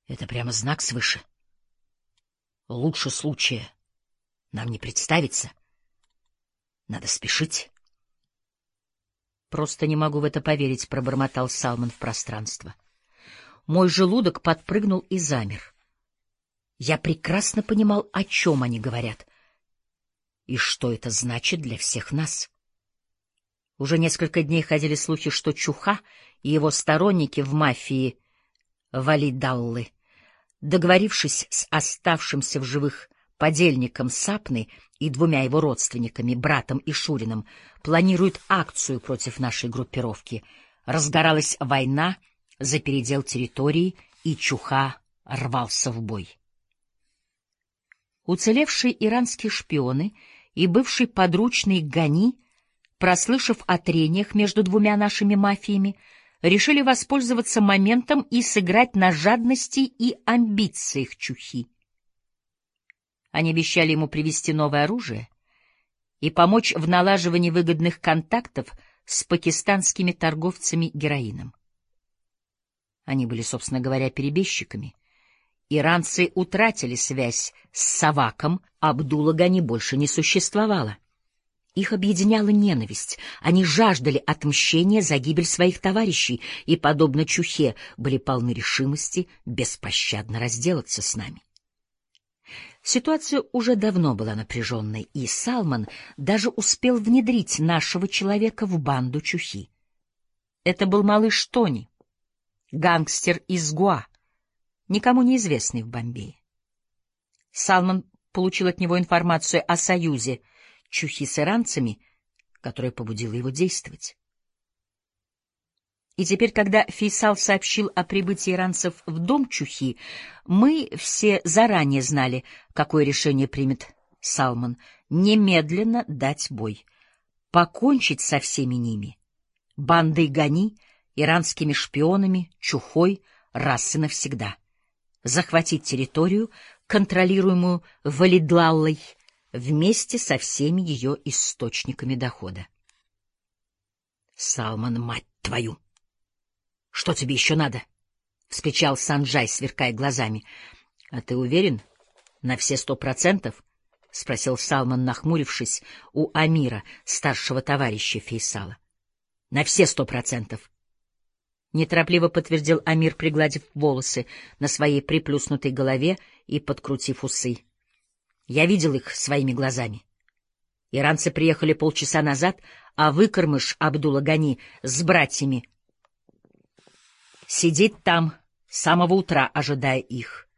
Это прямо знак свыше. Лучше случая нам не представится. Надо спешить. Просто не могу в это поверить, — пробормотал Салмон в пространство. Мой желудок подпрыгнул и замер. Я прекрасно понимал, о чем они говорят, и что это значит для всех нас. Уже несколько дней ходили слухи, что Чуха и его сторонники в мафии Валидаллы, договорившись с оставшимся в живых подельником Сапны и двумя его родственниками, братом и Шурином, планируют акцию против нашей группировки. Разгоралась война за передел территории, и Чуха рвался в бой. Уцелевшие иранские шпионы и бывший подручный Гани, прослышав о трениях между двумя нашими мафиями, решили воспользоваться моментом и сыграть на жадности и амбициях Чухи. Они обещали ему привезти новое оружие и помочь в налаживании выгодных контактов с пакистанскими торговцами героином. Они были, собственно говоря, перебежчиками. Иранцы утратили связь с Саваком, Абдулла Гани больше не существовало. Их объединяла ненависть, они жаждали отмщения за гибель своих товарищей и, подобно Чухе, были полны решимости беспощадно разделаться с нами. Ситуация уже давно была напряженной, и Салмон даже успел внедрить нашего человека в банду Чухи. Это был малыш Тони, гангстер из Гуа, никому неизвестный в Бомбее. Салмон получил от него информацию о союзе Чухи с иранцами, которая побудила его действовать. И теперь, когда Фейсал сообщил о прибытии иранцев в дом Чухи, мы все заранее знали, какое решение примет Салмон: немедленно дать бой, покончить со всеми ними, бандой Гани, иранскими шпионами, Чухой, раз и навсегда, захватить территорию, контролируемую Валидлаллой, вместе со всеми ее источниками дохода. «Салмон, мать твою! Что тебе еще надо?» — вскричал Санджай, сверкая глазами. — А ты уверен? На все 100%? — спросил Салмон, нахмурившись, у Амира, старшего товарища Фейсала. — На все 100%. Неторопливо подтвердил Амир, пригладив волосы на своей приплюснутой голове и подкрутив усы. Я видел их своими глазами. Иранцы приехали полчаса назад, а выкормыш Абдулла Гани с братьями сидит там с самого утра, ожидая их.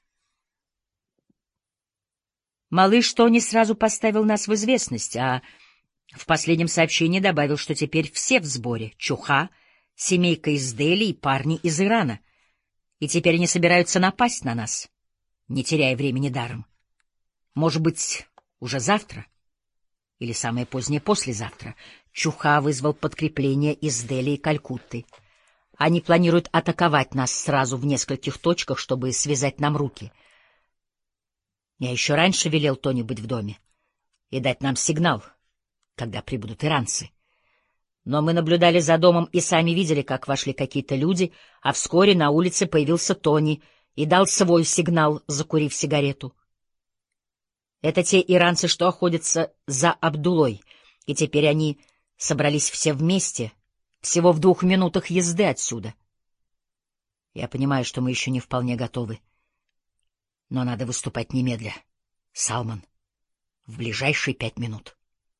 Малыш Тони сразу поставил нас в известность, а в последнем сообщении добавил, что теперь все в сборе — Чуха, семейка из Дели и парни из Ирана, и теперь они собираются напасть на нас, не теряя времени даром. Может быть, уже завтра или самое позднее послезавтра. Чуха вызвал подкрепление из Дели и Калькутты. Они планируют атаковать нас сразу в нескольких точках, чтобы связать нам руки. Я еще раньше велел Тони быть в доме и дать нам сигнал, когда прибудут иранцы. Но мы наблюдали за домом и сами видели, как вошли какие-то люди, а вскоре на улице появился Тони и дал свой сигнал, закурив сигарету. Это те иранцы, что охотятся за Абдулой, и теперь они собрались все вместе, всего в 2 минутах езды отсюда. Я понимаю, что мы еще не вполне готовы, но надо выступать немедля. Салмон, в ближайшие 5 минут.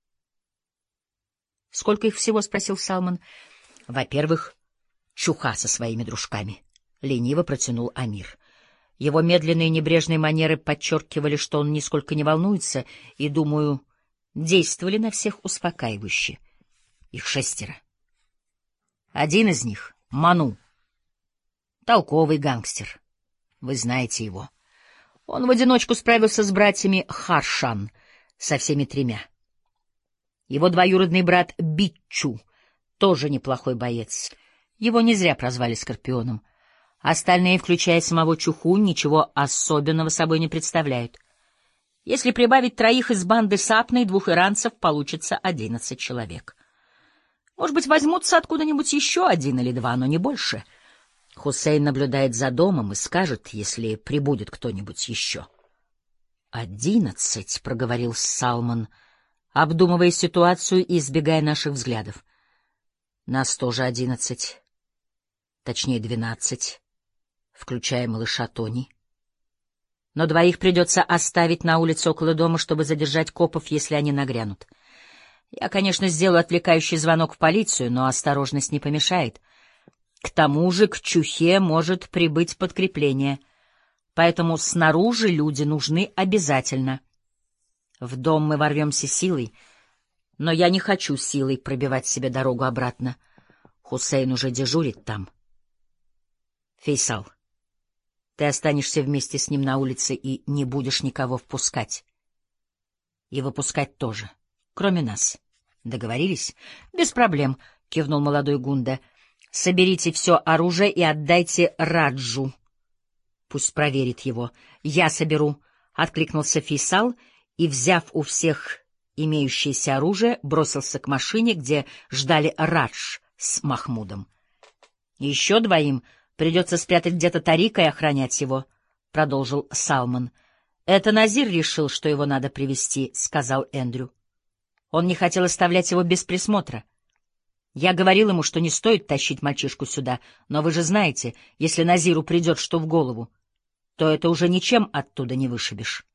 — Сколько их всего? — спросил Салмон. — Во-первых, Чуха со своими дружками, — лениво протянул Амир. Его медленные небрежные манеры подчеркивали, что он нисколько не волнуется, и, думаю, действовали на всех успокаивающе. Их 6. Один из них — Ману, толковый гангстер. Вы знаете его. Он в одиночку справился с братьями Харшан, со всеми 3. Его двоюродный брат Биччу тоже неплохой боец. Его не зря прозвали Скорпионом. Остальные, включая самого Чуху, ничего особенного собой не представляют. Если прибавить 3 из банды Сапны и 2 иранцев, получится 11 человек. Может быть, возьмутся откуда-нибудь еще 1 или 2, но не больше. Хусейн наблюдает за домом и скажет, если прибудет кто-нибудь еще. 11, — проговорил Салман, обдумывая ситуацию и избегая наших взглядов. Нас тоже 11, точнее 12, включая малыша Тони. Но двоих придется оставить на улице около дома, чтобы задержать копов, если они нагрянут. Я, конечно, сделаю отвлекающий звонок в полицию, но осторожность не помешает. К тому же к Чухе может прибыть подкрепление, поэтому снаружи люди нужны обязательно. В дом мы ворвемся силой, но я не хочу силой пробивать себе дорогу обратно. Хусейн уже дежурит там. Фейсал, ты останешься вместе с ним на улице и не будешь никого впускать. И выпускать тоже, кроме нас. Договорились? Без проблем, — кивнул молодой Гунда. Соберите все оружие и отдайте Раджу. Пусть проверит его. Я соберу, — откликнулся Фейсал и, взяв у всех имеющееся оружие, бросился к машине, где ждали Радж с Махмудом. Еще двоим придется спрятать где-то Тарика и охранять его, — продолжил Салман. — Это Назир решил, что его надо привести, — сказал Эндрю. Он не хотел оставлять его без присмотра. Я говорил ему, что не стоит тащить мальчишку сюда, но вы же знаете, если Назиру придет что в голову, то это уже ничем оттуда не вышибешь.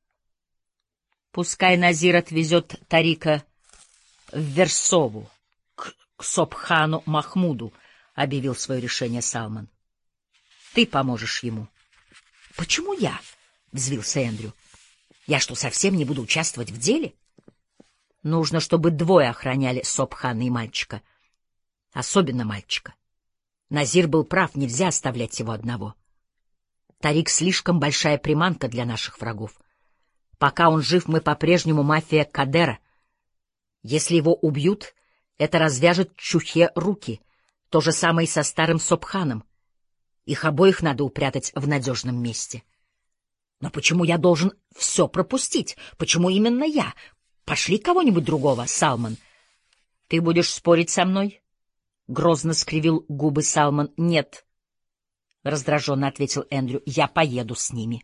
Пускай Назир отвезет Тарика в Версову, к Собхану Махмуду, — объявил свое решение Салман. Ты поможешь ему. — Почему я? — взвился Эндрю. — Я что, совсем не буду участвовать в деле? Нужно, чтобы двое охраняли Собхана и мальчика. Особенно мальчика. Назир был прав, нельзя оставлять его одного. Тарик слишком большая приманка для наших врагов. Пока он жив, мы по-прежнему мафия Кадера. Если его убьют, это развяжет Чухе руки. То же самое и со старым Собханом. Их обоих надо упрятать в надежном месте. Но почему я должен все пропустить? Почему именно я? Пошли кого-нибудь другого, Салман. Ты будешь спорить со мной? Грозно скривил губы Салман. Нет, раздраженно ответил Эндрю. Я поеду с ними.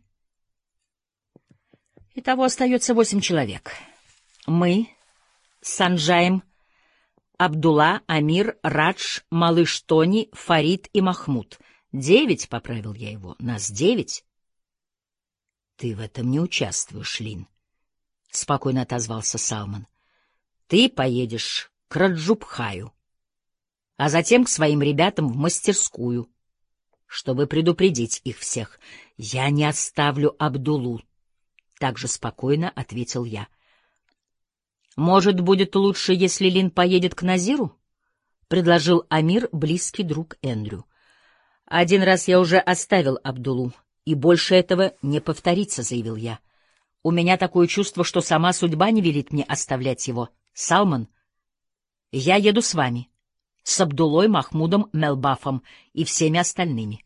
Итого остается 8 человек. Мы, Санджаем, Абдулла, Амир, Радж, малыш Тони, Фарид и Махмуд. 9, — поправил я его. Нас 9. Ты в этом не участвуешь, Лин, — спокойно отозвался Салман. Ты поедешь к Раджубхаю, а затем к своим ребятам в мастерскую, чтобы предупредить их всех. Я не оставлю Абдуллу, — также спокойно ответил я. Может, будет лучше, если Лин поедет к Назиру? — предложил Амир, близкий друг Эндрю. Один раз я уже оставил Абдуллу, и больше этого не повторится, — заявил я. У меня такое чувство, что сама судьба не велит мне оставлять его. Салман, я еду с вами, с Абдуллой, Махмудом, Мелбафом и всеми остальными.